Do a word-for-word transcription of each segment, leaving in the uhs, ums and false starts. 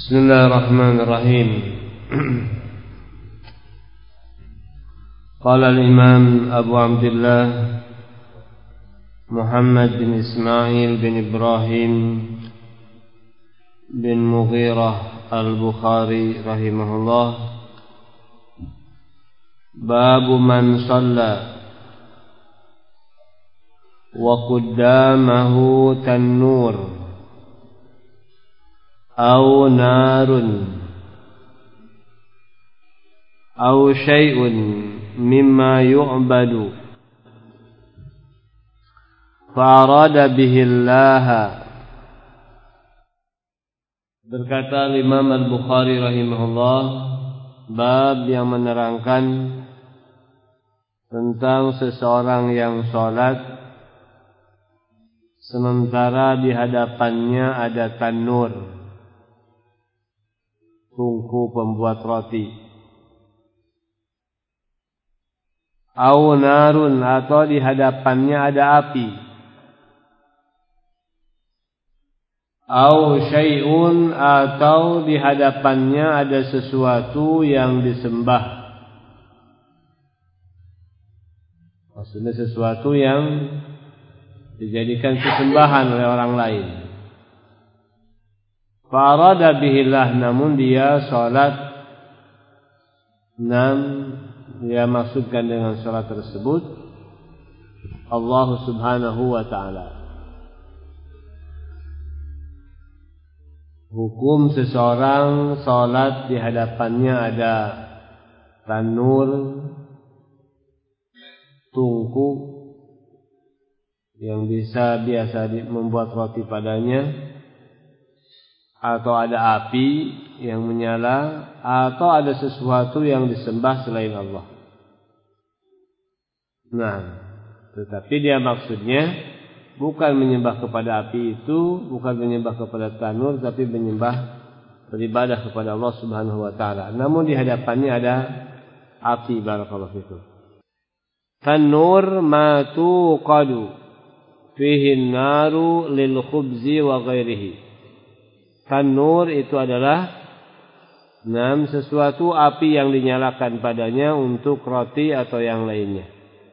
Bismillahirrahmanirrahim. Qala al-Imam Abu Abdullah Muhammad bin Ismail bin Ibrahim bin Mughirah al-Bukhari rahimahullah, Babu man shalla wa qaddamahu tan-nur aw narun aw syai'un mimma yu'badu fa'arada bihi Allah. Berkata Imam Al-Bukhari rahimahullah, bab yang menerangkan tentang seseorang yang sholat sementara di hadapannya ada tanur, tungku pembuat roti, au narun, atau di hadapannya ada api, au syai'un, atau di hadapannya ada sesuatu yang disembah. Maksudnya sesuatu yang dijadikan sesembahan oleh orang lain. Fa'arada bihillah, namun dia salat, nam dia maksudkan dengan salat tersebut Allah Subhanahu wa ta'ala. Hukum seseorang salat di hadapannya ada tanur, tungku yang bisa biasa membuat roti padanya, atau ada api yang menyala, atau ada sesuatu yang disembah selain Allah. Nah, tetapi dia maksudnya bukan menyembah kepada api itu, bukan menyembah kepada tanur, tapi menyembah, beribadah kepada Allah Subhanahu wa ta'ala. Namun di hadapannya ada api. Barakallahu fikum. Tanur ma tuqadu fihi an-naru lil khubzi wa ghairihi. Tanur itu adalah enam sesuatu api yang dinyalakan padanya untuk roti atau yang lainnya.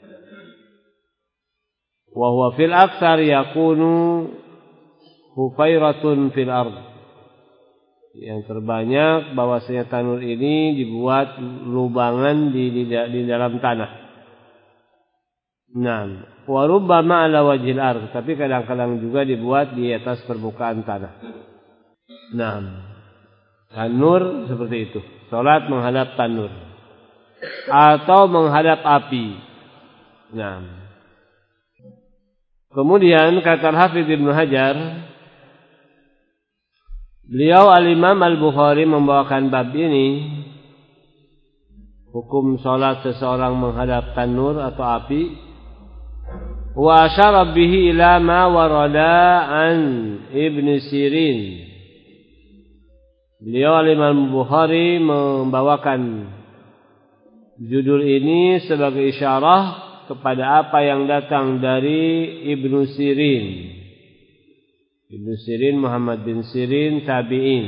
Wa huwa fil aktsar yakunu hufairatun fil ard. Yang terbanyak bahwasanya tanur ini dibuat lubangan di, di, di dalam tanah. Naam, wa rubbama ala wajhil ard, tapi kadang-kadang juga dibuat di atas permukaan tanah. Naam, tanur seperti itu. Salat menghadap tanur atau menghadap api. Naam. Kemudian kata Al-Hafidz Ibnu Hajar, beliau Al-Imam Al-Bukhari membawakan bab ini, hukum salat seseorang menghadap tanur atau api. Wa asyara bihi ila ma warada an Ibn Sirin. Beliau Imam Bukhari membawakan judul ini sebagai isyarah kepada apa yang datang dari Ibn Sirin. Ibn Sirin Muhammad bin Sirin, tabi'in.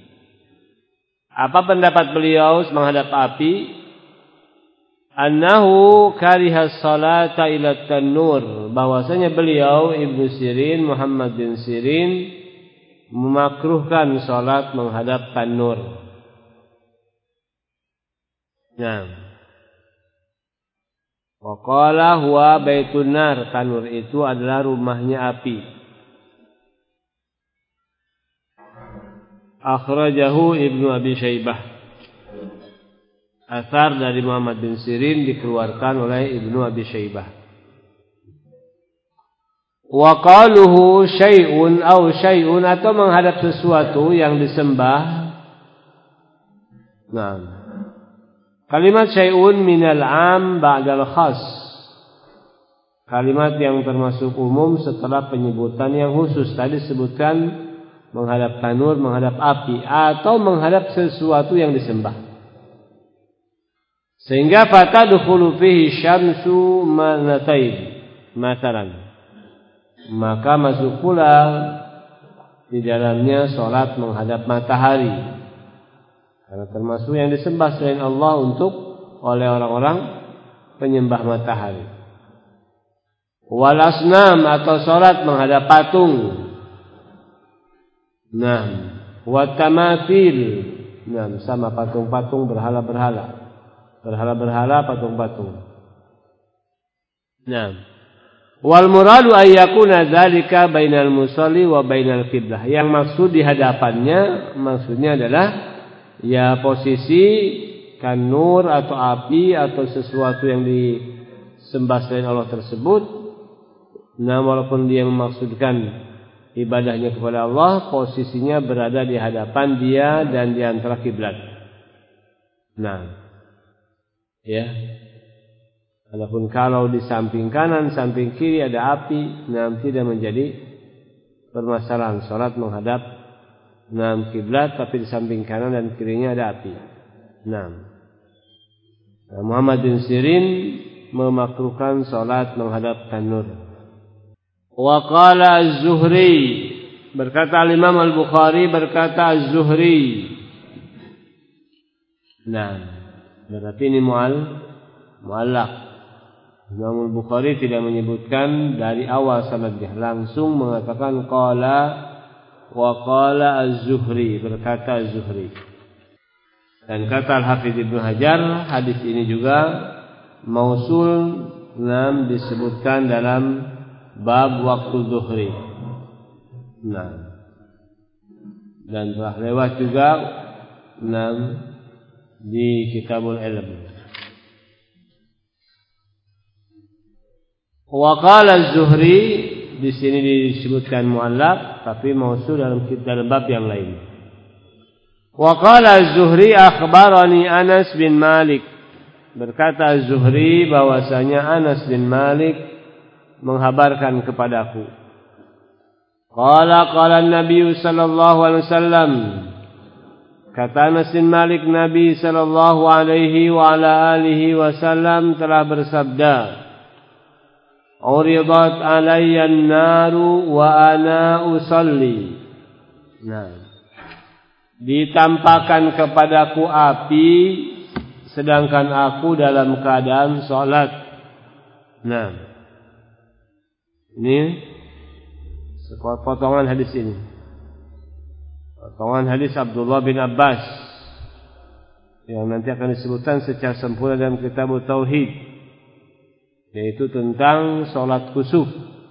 Apa pendapat beliau menghadap api? Annahu kariha salata ila tanur, bahwasanya beliau Ibnu Sirin Muhammad bin Sirin memakruhkan salat menghadap tanur. Nah, wa qala huwa baitun nar, tanur itu adalah rumahnya api. Akhrajahu Ibnu Abi Syaibah. Athar dari Muhammad bin Sirin dikeluarkan oleh Ibnu Abi Syaibah. Wa qaluhu syai'un aw syai'un, atau menghadap sesuatu yang disembah. Nah, kalimat syai'un minal 'am ba'dal khas, kalimat yang termasuk umum setelah penyebutan yang khusus. Tadi sebutkan menghadap tanur, menghadap api, atau menghadap sesuatu yang disembah. Sehingga fatadkhulu fihi syamsu manatain, masalan, maka masuk pula di dalamnya salat menghadap matahari. Karena termasuk yang disembah selain Allah untuk oleh orang-orang penyembah matahari. Wal asnam atau salat menghadap patung. Nah, wa tamathil. Nah, sama patung-patung, berhala-berhala. Berhala-berhala, patung-patung. Nah, wal muradu ayyakuna dzalika bainal musalli wa bainal qiblah. Yang maksud di hadapannya maksudnya adalah ya posisi kan nur atau api atau sesuatu yang disembah selain Allah tersebut. Nah, walaupun dia memaksudkan ibadahnya kepada Allah, posisinya berada di hadapan dia dan di antara kiblat. Nah, ya. Adapun kalau di samping kanan, samping kiri ada api, nah tidak menjadi permasalahan. Salat menghadap enam kiblat, tapi di samping kanan dan kirinya ada api. Nah, Muhammad bin Sirin memakruhkan salat menghadap tanur. Wa qala Az-Zuhri, berkata Imam Al-Bukhari, berkata Az-Zuhri. Nah, berarti ini mu'al mu'allaq. Imam Al-Bukhari tidak menyebutkan dari awal sanadnya, langsung mengatakan qala wa qala Az-Zuhri, berkata Az-Zuhri. Dan kata Al-Hafidz Ibnu Hajar, hadis ini juga mausul, nam disebutkan dalam bab waktu zuhri. Nah, dan telah lewat juga nam di Kitabul Ilm. Wa qala Az-Zuhri, di sini disebutkan mu'allaq tapi mausul dalam dalam bab yang lain. Wa qala Az-Zuhri akhbarani Anas bin Malik, berkata Az-Zuhri bahwasanya Anas bin Malik menghabarkan kepadaku. Qala qala Nabi sallallahu alaihi wasallam, kata Anas bin Malik, Nabi sallallahu alaihi wa ala alihi wasallam telah bersabda, uridat alayya an-naru wa ana usalli. Nah, ditampakkan kepadaku api sedangkan aku dalam keadaan salat. Nah, ini potongan hadis ini. Potongan hadis Abdullah bin Abbas yang nanti akan disebutkan secara sempurna dalam kitab Tauhid, yaitu tentang salat khusuf.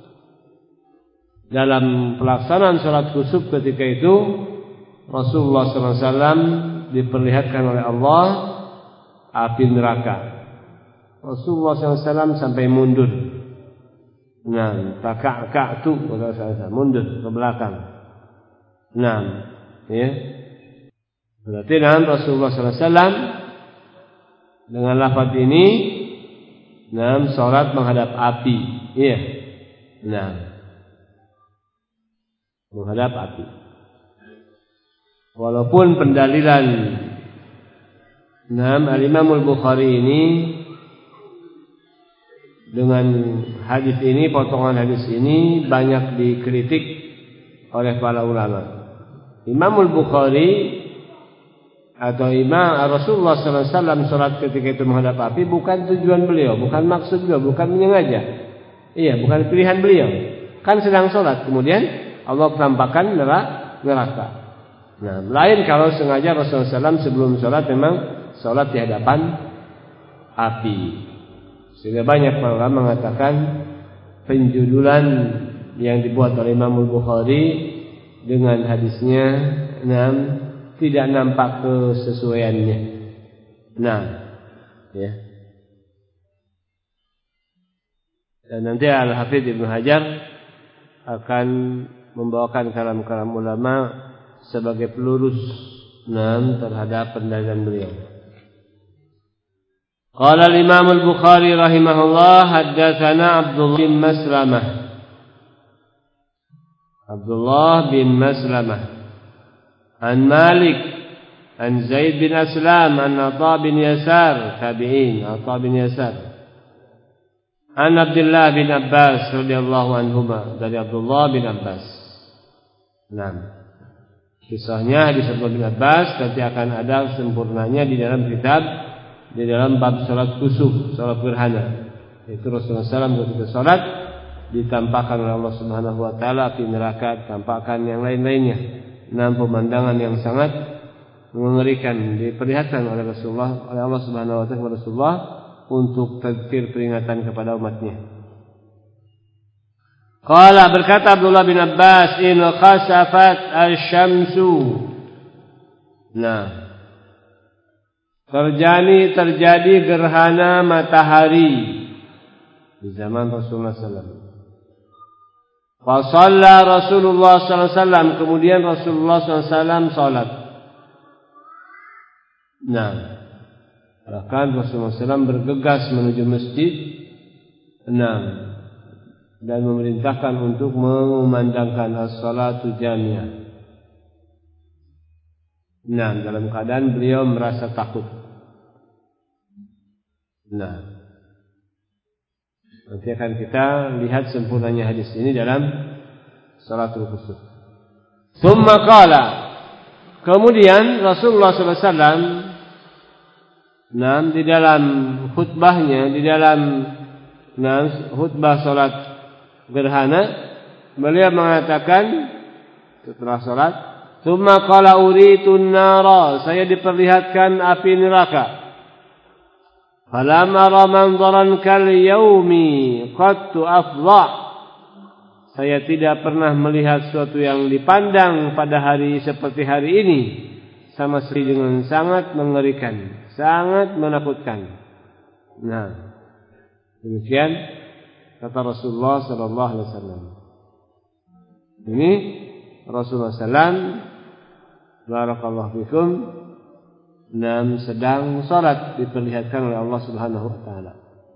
Dalam pelaksanaan salat khusuf ketika itu Rasulullah sallallahu alaihi wasallam diperlihatkan oleh Allah api neraka. Rasulullah sallallahu alaihi wasallam sampai mundur. Nah, takak-kak tu mundur ke belakang. Nah, ya. Berarti dalam Rasulullah sallallahu alaihi wasallam dengan lafaz ini, nah, salat menghadap api. Iya. Nah, menghadap api. Walaupun pendalilan nah, Al-Imam Al-Bukhari ini dengan hadis ini, potongan hadis ini banyak dikritik oleh para ulama. Imam Al-Bukhari atau Imam Rasulullah sallallahu alaihi wasallam salat ketika itu menghadap api bukan tujuan beliau, bukan maksud beliau, bukan menyengaja. Iya, bukan pilihan beliau. Kan sedang salat, kemudian Allah tampakkan neraka. Nah, lain kalau sengaja Rasulullah sallallahu alaihi wasallam sebelum salat memang salat di hadapan api. Sehingga banyak para ulama mengatakan penjudulan yang dibuat oleh Imam Al-Bukhari dengan hadisnya enam tidak nampak kesesuaiannya. Nah, ya. Dan nanti Al-Hafidz Ibnu Hajar akan membawakan kalam-kalam ulama sebagai pelurus enam terhadap pendalilan beliau. Qala al-Imam Al-Bukhari rahimahullah, haddatsana Abdullah bin Maslamah. Abdullah bin Maslamah an Malik an Zaid bin Aslam an Atha bin Yasar, tabi'in, Atha bin Yasar. An Abdullah bin Abbas radhiyallahu anhuma, dari Abdullah bin Abbas. Nah, kisahnya hadis Abdullah bin Abbas nanti akan ada sempurnanya di dalam kitab, di dalam bab salat kusuf, salat gerhana. Itu Rasulullah shallallahu alaihi wasallam ketika salat ditampakkan oleh Allah Subhanahu wa taala api neraka, tampakkan yang lain-lainnya. Enam pemandangan yang sangat mengerikan diperlihatkan oleh Rasulullah, oleh Allah Subhanahu wa taala kepada Rasulullah untuk tadkir peringatan kepada umatnya. Qala berkata Abdullah bin Abbas, in khasafat asy-syamsu. Nah, terjadi terjadi gerhana matahari di zaman Rasulullah sallallahu alaihi wasallam. Fa shalla Rasulullah sallallahu alaihi wasallam, kemudian Rasulullah sallallahu alaihi wasallam salat. Nah, bahkan Rasulullah sallallahu alaihi wasallam bergegas menuju masjid. Nah, dan memerintahkan untuk mengumandangkan as-salatu jami'ah. Nah, dalam keadaan beliau merasa takut. Nah, nanti akan kita lihat sempurnanya hadis ini dalam salatul kusuf. Tsumma qala, kemudian Rasulullah sallallahu alaihi wasallam nah, di dalam khutbahnya, di dalam nah, khutbah salat gerhana, beliau mengatakan setelah salat, "Tsumma qala uritun nara," saya diperlihatkan api neraka. "Falam ara manzaran kal yaumi qattu afdha." Saya tidak pernah melihat sesuatu yang dipandang pada hari seperti hari ini sama sekali dengan sangat mengerikan, sangat menakutkan. Nah, demikian kata Rasulullah sallallahu alaihi wasallam. Ini Rasulullah sallallahu alaihi wasallam, barakallahu fikum, nam sedang salat diperlihatkan oleh Allah Subhanahu wa taala.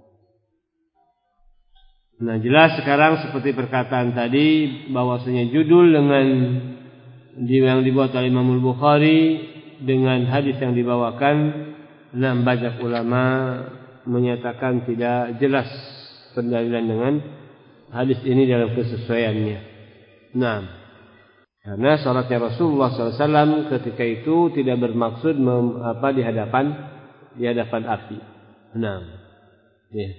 Nah, jelas sekarang seperti perkataan tadi bahwasanya judul dengan yang dibuat oleh Imam Al-Bukhari dengan hadis yang dibawakan, nam banyak ulama menyatakan tidak jelas pendalilan dengan hadis ini dalam kesesuaiannya. Nah, karena salatnya Rasulullah sallallahu alaihi wasallam ketika itu tidak bermaksud mem, apa di hadapan di hadapan api. Nah, ya.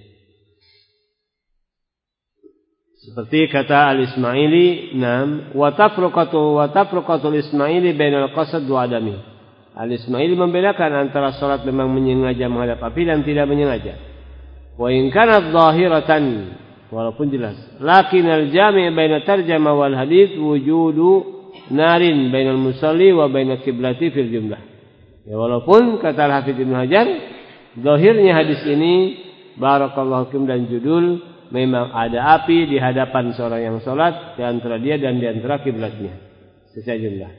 Seperti kata Al-Ismaili, "Nam wa tafruqatu wa tafruqatul Ismaili bainal qasd wa adami." Al-Ismaili membedakan antara salat memang menyengaja menghadap api dan tidak menyengaja. Wa in kanat zahiratan, walaupun jelas, lakin al-jami' baina tarjama wal hadits wujudu narin bainal musalli wa baina qiblati fil jumlah. Ya, walaupun kata Al-Hafidz Ibnu Hajar, zahirnya hadis ini barakallahu fikum dan judul memang ada api di hadapan seorang yang salat di antara dia dan di antara kiblatnya secara jumlah.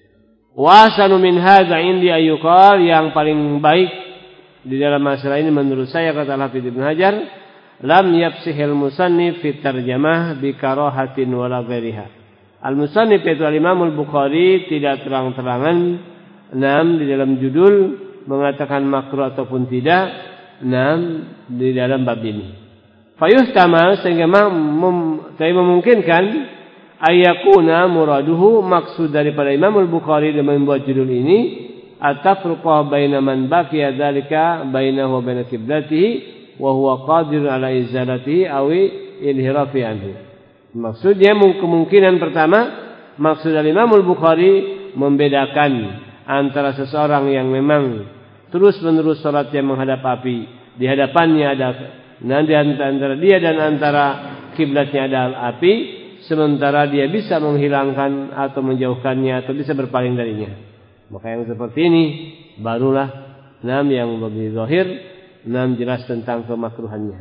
Wa sanu min hadza indi ayyuqal, yang paling baik di dalam masalah ini menurut saya kata Al-Hafidz Ibnu Hajar, lam yafsihil musannif fi tarjamah bi karahatin wala ghairiha. Al-musannif itu Al-Imam Al-Bukhari tidak terang-terangan nam di dalam judul mengatakan makruh ataupun tidak nam di dalam bab ini. Fayuhtamal, sehingga mem, memungkinkan ayakuna muraduhu, maksud daripada Imam Al-Bukhari dengan membuat judul ini at-tafruqah baina man baqiya dzalika bainahu wa bain qiblatihi wa huwa qadir ala izalatihi aw inhirafi anhu. Maksudnya kemungkinan pertama, maksud dari Imam Al-Bukhari membedakan antara seseorang yang memang terus-menerus salatnya menghadap api, di hadapannya ada nanti antara dia dan antara kiblatnya ada api, sementara dia bisa menghilangkan atau menjauhkannya atau bisa berpaling darinya. Maka yang seperti ini barulah nam yang lebih zahir, nam jelas tentang kemakruhannya.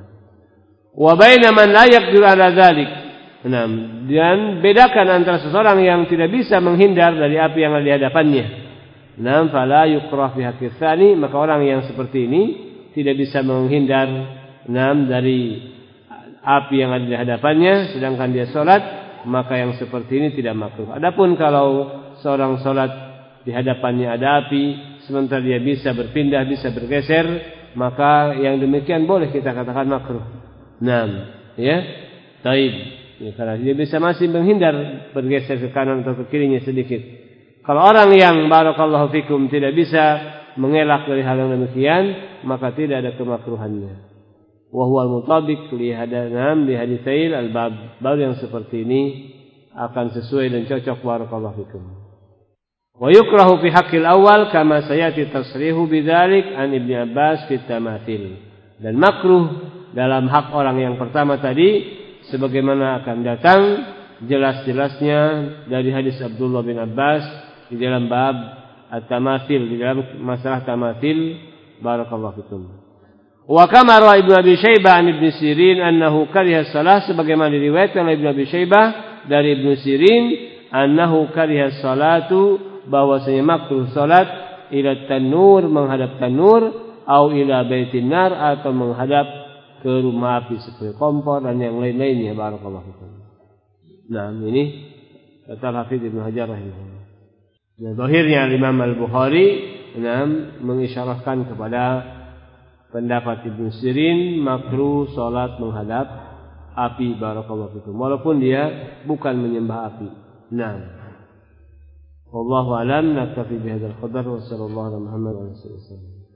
Wa baina man la yaqdiru ala dzalik. Nam, dan bedakan antara seseorang yang tidak bisa menghindar dari api yang ada di hadapannya. Nam fala yukrah fi haqqi tsani, maka orang yang seperti ini tidak bisa menghindar nam dari api yang ada di hadapannya sedangkan dia salat, maka yang seperti ini tidak makruh. Adapun kalau seorang salat di hadapannya ada api, sementara dia bisa berpindah, bisa bergeser, maka yang demikian boleh kita katakan makruh. Naam, ya. Baik. Ya, karena dia bisa masih menghindar bergeser ke kanan atau ke kirinya sedikit. Kalau orang yang barakallahu fikum tidak bisa mengelak dari hal yang demikian, maka tidak ada kemakruhannya. Wa huwa al-mutabiq li hadanam li haditsail al-bab. Bab yang seperti ini akan sesuai dan cocok barakallahu fikum. Wa yukrahu fi haqqil awal kama sayati tasrihu bidzalik an Ibnu Abbas fi tamathil. Dan makruh dalam hak orang yang pertama tadi sebagaimana akan datang jelas-jelasnya dari hadis Abdullah bin Abbas di dalam bab at-tamathil, di dalam masalah tamathil barakallahu fikum. Wa kama rawa Ibnu Abi Syaibah an Ibnu Sirin annahu kariha shalah, sebagaimana diriwayatkan oleh Ibnu Abi Syaibah dari Ibnu Sirin annahu kariha salatu, bahwasanya makruh salat ila tanur, menghadap tanur, au ila baitin nar, atau menghadap ke rumah api seperti kompor dan yang lain-lainnya barakallahu fikum. Nah, ini kata Hafidz Ibnu Hajar rahimahullah. Nah, zahirnya Imam Al-Bukhari nah, mengisyarahkan kepada pendapat Ibnu Sirin makruh salat menghadap api barakallahu fikum, walaupun dia bukan menyembah api. Nah, wallahu alam, naktafi bihadzal qadar wa sallallahu alaihi wa sallam.